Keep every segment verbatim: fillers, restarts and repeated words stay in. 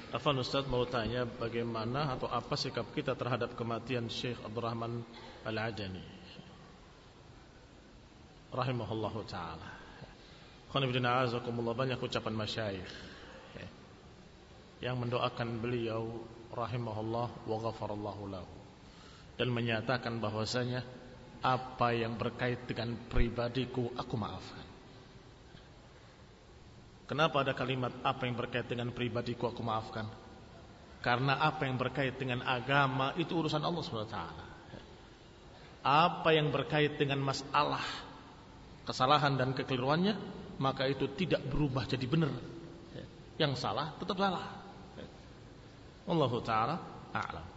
Afwan Ustaz mau tanya bagaimana atau apa sikap kita terhadap kematian Syekh Abdurrahman Al-Adani rahimahullahu ta'ala. Khonibdina azakumullah, banyak ucapan masyayikh yang mendoakan beliau rahimahullah wa ghafarallahu lahu, dan menyatakan bahwasanya apa yang berkait dengan pribadiku aku maafkan. Kenapa ada kalimat apa yang berkait dengan pribadiku aku maafkan? Karena apa yang berkait dengan agama itu urusan Allah subhanahu wa taala. Apa yang berkait dengan masalah kesalahan dan kekeliruannya, maka itu tidak berubah jadi benar. Yang salah tetap salah. Wallahu taala a'lam.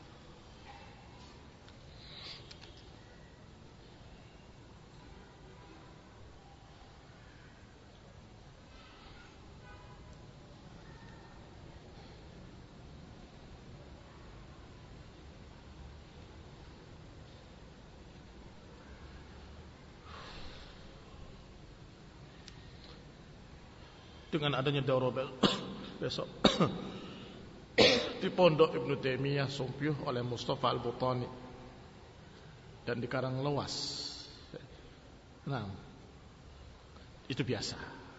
Dengan adanya daurah besok di Pondok Ibnu Taimiyah Sumpiyuh oleh Mustafa Al-Butani dan di Karanglewas. Nah, itu biasa.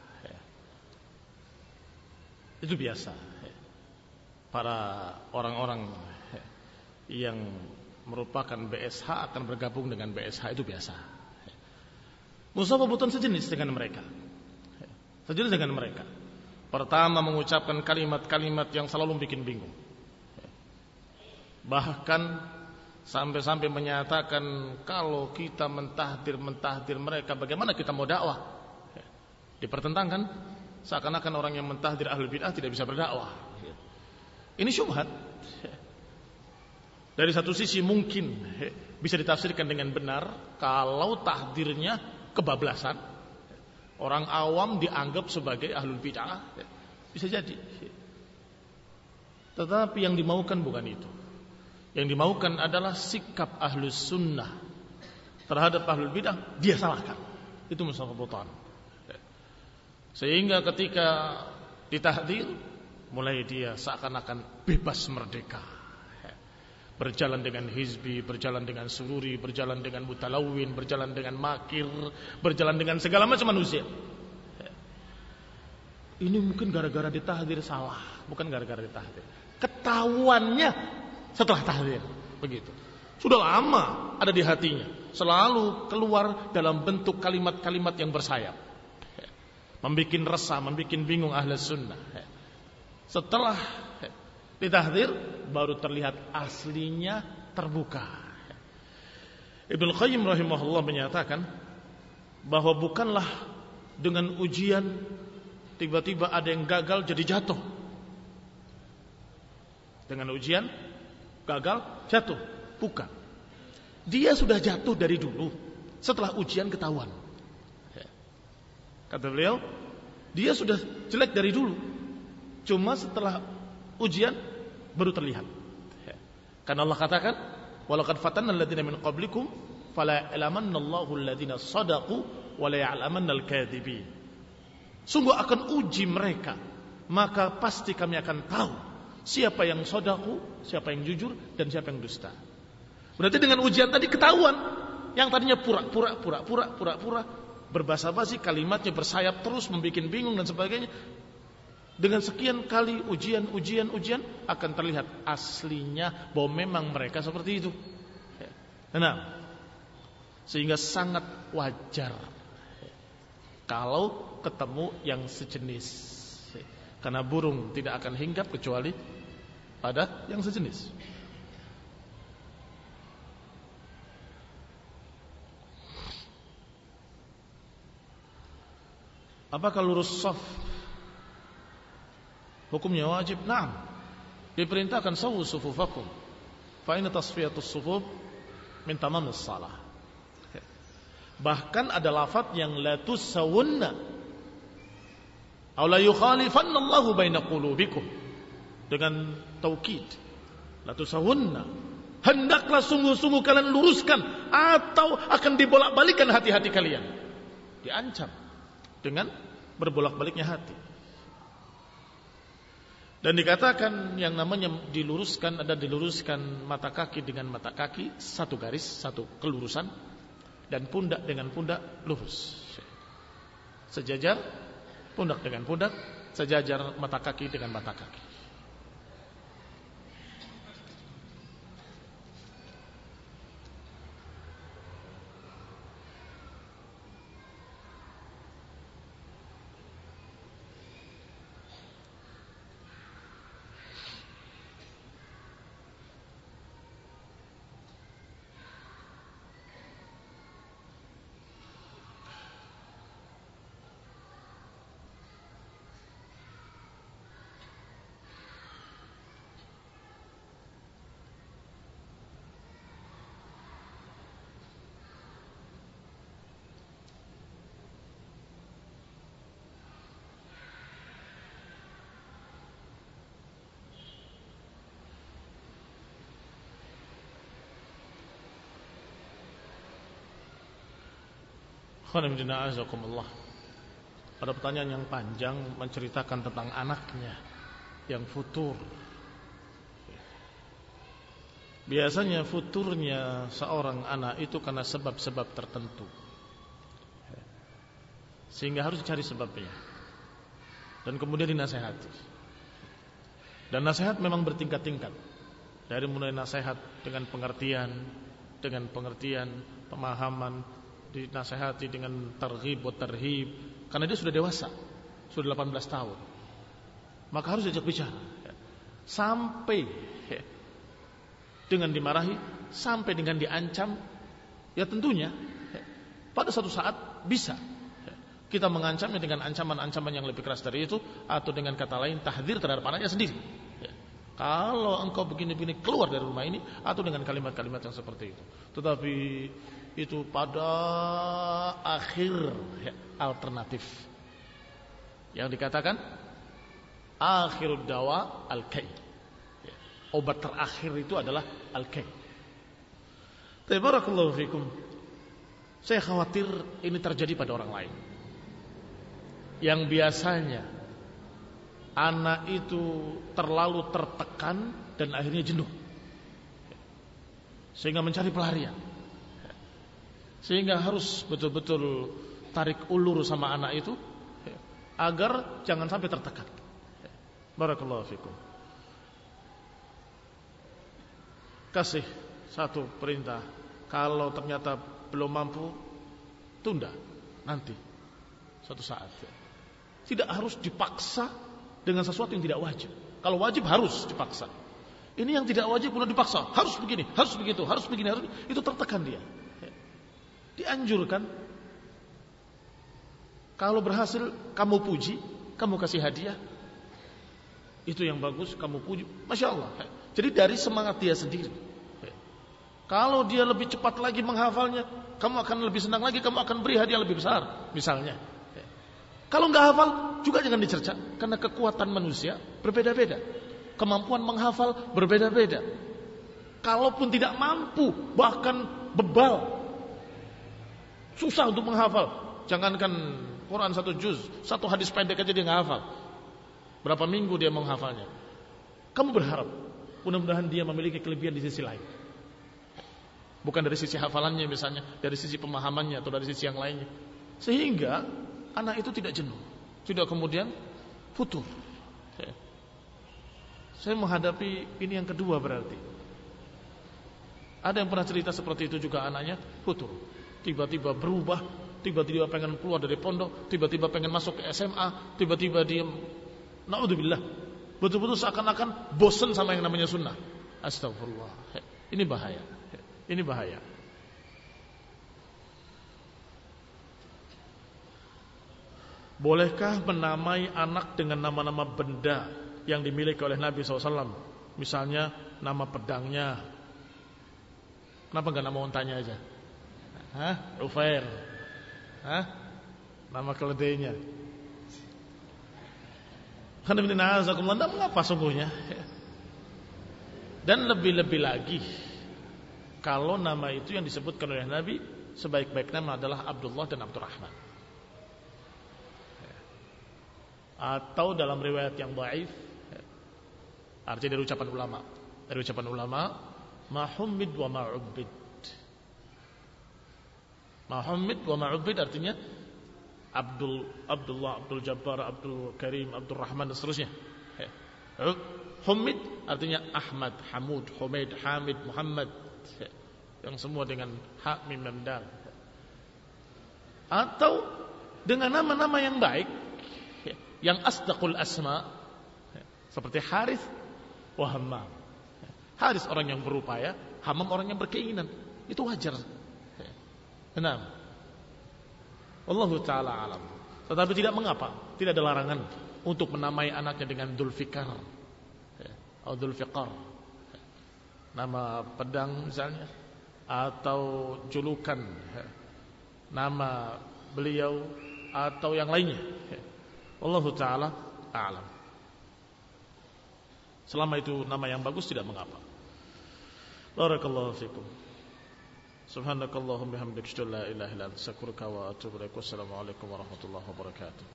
Itu biasa. Para orang-orang yang merupakan B S H akan bergabung dengan B S H, itu biasa. Mustafa Al-Butani sejenis dengan mereka. Sejenis dengan mereka. Pertama mengucapkan kalimat-kalimat yang selalu bikin bingung. Bahkan sampai-sampai menyatakan kalau kita mentahdir-mentahdir mereka, bagaimana kita mau dakwah? Dipertentangkan seakan-akan orang yang mentahdir ahlul bid'ah tidak bisa berdakwah. Ini syubhat. Dari satu sisi mungkin bisa ditafsirkan dengan benar kalau tahdirnya kebablasan. Orang awam dianggap sebagai ahlul bid'ah, bisa jadi. Tetapi yang dimaukan bukan itu. Yang dimaukan adalah sikap ahlus sunnah terhadap ahlul bid'ah, dia salahkan. Itu Mustafa Al-Butani. Sehingga ketika ditahdir, mulai dia seakan-akan bebas merdeka. Berjalan dengan hizbi, berjalan dengan sururi, berjalan dengan mutalawin, berjalan dengan makir, berjalan dengan segala macam manusia. Ini mungkin gara-gara ditahdir salah, bukan gara-gara ditahdir. Ketahuannya setelah tahdir, begitu. Sudah lama ada di hatinya, selalu keluar dalam bentuk kalimat-kalimat yang bersayap, membikin resah, membikin bingung ahli sunnah. Setelah ditahdir, baru terlihat aslinya terbuka. Ibnu Qayyim rahimahullah menyatakan bahwa bukanlah dengan ujian tiba-tiba ada yang gagal jadi jatuh. Dengan ujian gagal jatuh, bukan. Dia sudah jatuh dari dulu, setelah ujian ketahuan. Kata beliau, dia sudah jelek dari dulu, cuma setelah ujian baru terlihat. Karena Allah katakan, walaqad fatanna alladziina min qablikum fala ya'lamanna Allahu alladziina shadaqu wa la ya'lamanna al-kadzibin. Sungguh akan uji mereka, maka pasti kami akan tahu siapa yang shadaqu, siapa yang jujur, dan siapa yang dusta. Berarti dengan ujian tadi ketahuan, yang tadinya pura-pura pura-pura pura-pura berbasa-basi, kalimatnya bersayap terus, membuat bingung dan sebagainya. Dengan sekian kali ujian, ujian, ujian, akan terlihat aslinya bahwa memang mereka seperti itu. Nah, sehingga sangat wajar kalau ketemu yang sejenis. Karena burung tidak akan hinggap kecuali pada yang sejenis. Apakah lurus shaf hukumnya wajib? Naam. Diperintahkan sawu sufufakum. Fa inna tasfiyatus sufuf min tamamis shalah. Bahkan ada lafaz yang la tusawunna aw la yukhalifanna Allahu baina qulubikum, dengan taukid. La tusawunna, hendaklah sungguh-sungguh kalian luruskan atau akan dibolak-balikan hati-hati kalian. Diancam dengan berbolak-baliknya hati. Dan dikatakan yang namanya diluruskan, ada diluruskan mata kaki dengan mata kaki satu garis, satu kelurusan, dan pundak dengan pundak lurus. Sejajar pundak dengan pundak, sejajar mata kaki dengan mata kaki. Ada pertanyaan yang panjang menceritakan tentang anaknya yang futur. Biasanya futurnya seorang anak itu karena sebab-sebab tertentu, sehingga harus dicari sebabnya dan kemudian dinasehati. Dan nasihat memang bertingkat-tingkat, dari mulai nasihat dengan pengertian, dengan pengertian, pemahaman, dinasehati dengan targhib wa tarhib, karena dia sudah dewasa, sudah delapan belas tahun, maka harus diajak bicara, sampai dengan dimarahi, sampai dengan diancam. Ya tentunya pada suatu saat bisa kita mengancamnya dengan ancaman-ancaman yang lebih keras dari itu, atau dengan kata lain tahdzir terhadap anaknya sendiri. Kalau engkau begini-begini, keluar dari rumah ini, atau dengan kalimat-kalimat yang seperti itu. Tetapi itu pada akhir ya, alternatif yang dikatakan akhirud dawa al-kay, ya, obat terakhir itu adalah al-kay. Tabarakallahu fikum. Saya khawatir ini terjadi pada orang lain yang biasanya anak itu terlalu tertekan dan akhirnya jenuh, sehingga mencari pelarian, sehingga harus betul-betul tarik ulur sama anak itu agar jangan sampai tertekan. Barakallahu fikum. Kasih satu perintah, kalau ternyata belum mampu, tunda nanti suatu saat. Tidak harus dipaksa dengan sesuatu yang tidak wajib. Kalau wajib harus dipaksa. Ini yang tidak wajib pun dipaksa, harus begini, harus begitu, harus begini, harus begini. Itu tertekan dia. Dianjurkan, kalau berhasil kamu puji, kamu kasih hadiah, itu yang bagus, kamu puji, Masya Allah. Jadi dari semangat dia sendiri. Kalau dia lebih cepat lagi menghafalnya, kamu akan lebih senang lagi, kamu akan beri hadiah lebih besar misalnya. Kalau nggak hafal juga jangan dicerca, karena kekuatan manusia berbeda-beda, kemampuan menghafal berbeda-beda. Kalaupun tidak mampu, bahkan bebal, susah untuk menghafal, jangankan Quran satu juz, satu hadis pendek aja dia nggak hafal. Berapa minggu dia menghafalnya? Kamu berharap mudah-mudahan dia memiliki kelebihan di sisi lain, bukan dari sisi hafalannya misalnya, dari sisi pemahamannya atau dari sisi yang lainnya, sehingga anak itu tidak jenuh, tidak kemudian futur. Saya menghadapi ini yang kedua berarti. Ada yang pernah cerita seperti itu juga, anaknya futur, tiba-tiba berubah, tiba-tiba pengen keluar dari pondok, tiba-tiba pengen masuk ke S M A, tiba-tiba dia, naudzubillah, betul-betul seakan-akan bosan sama yang namanya sunnah. Astagfirullah. Ini bahaya. Ini bahaya. Bolehkah menamai anak dengan nama-nama benda yang dimiliki oleh Nabi shallallahu alaihi wasallam? Misalnya nama pedangnya. Kenapa gak nama ontanya aja? Hah? Ufair. Hah? Nama keledainya. Alhamdulillah, mengapa sungguhnya? Dan lebih-lebih lagi, kalau nama itu yang disebutkan oleh Nabi, sebaik-baik nama adalah Abdullah dan Abdurrahman. Atau dalam riwayat yang dhaif, Artinya dari ucapan ulama. Dari ucapan ulama, ma hummid wa ma ubbid. Ma hummid wa ma ubbid artinya Abdul Abdullah, Abdul Jabbar, Abdul Karim, Abdul Rahman dan seterusnya. Hummid artinya Ahmad, Hamud, Humaid, Hamid, Muhammad, yang semua dengan ha mim lam dal. Atau dengan nama-nama yang baik, yang asdaqul asma, seperti Harith wa Hammam. Harith orang yang berupaya, Hammam orang yang berkeinginan. Itu wajar. Benar. Wallahu ta'ala alam. Tetapi tidak mengapa, tidak ada larangan untuk menamai anaknya dengan Dzulfikar atau Dzulfiqar, nama pedang misalnya, atau julukan nama beliau atau yang lainnya. Wallahu ta'ala a'lam. Selama itu nama yang bagus tidak mengapa. Barakallahu fikum. Subhanakallahumma bihamdika asyhadu an la ilaha illa anta astaghfiruka wa atubu ilaik. Wassalamu alaikum warahmatullahi wabarakatuh.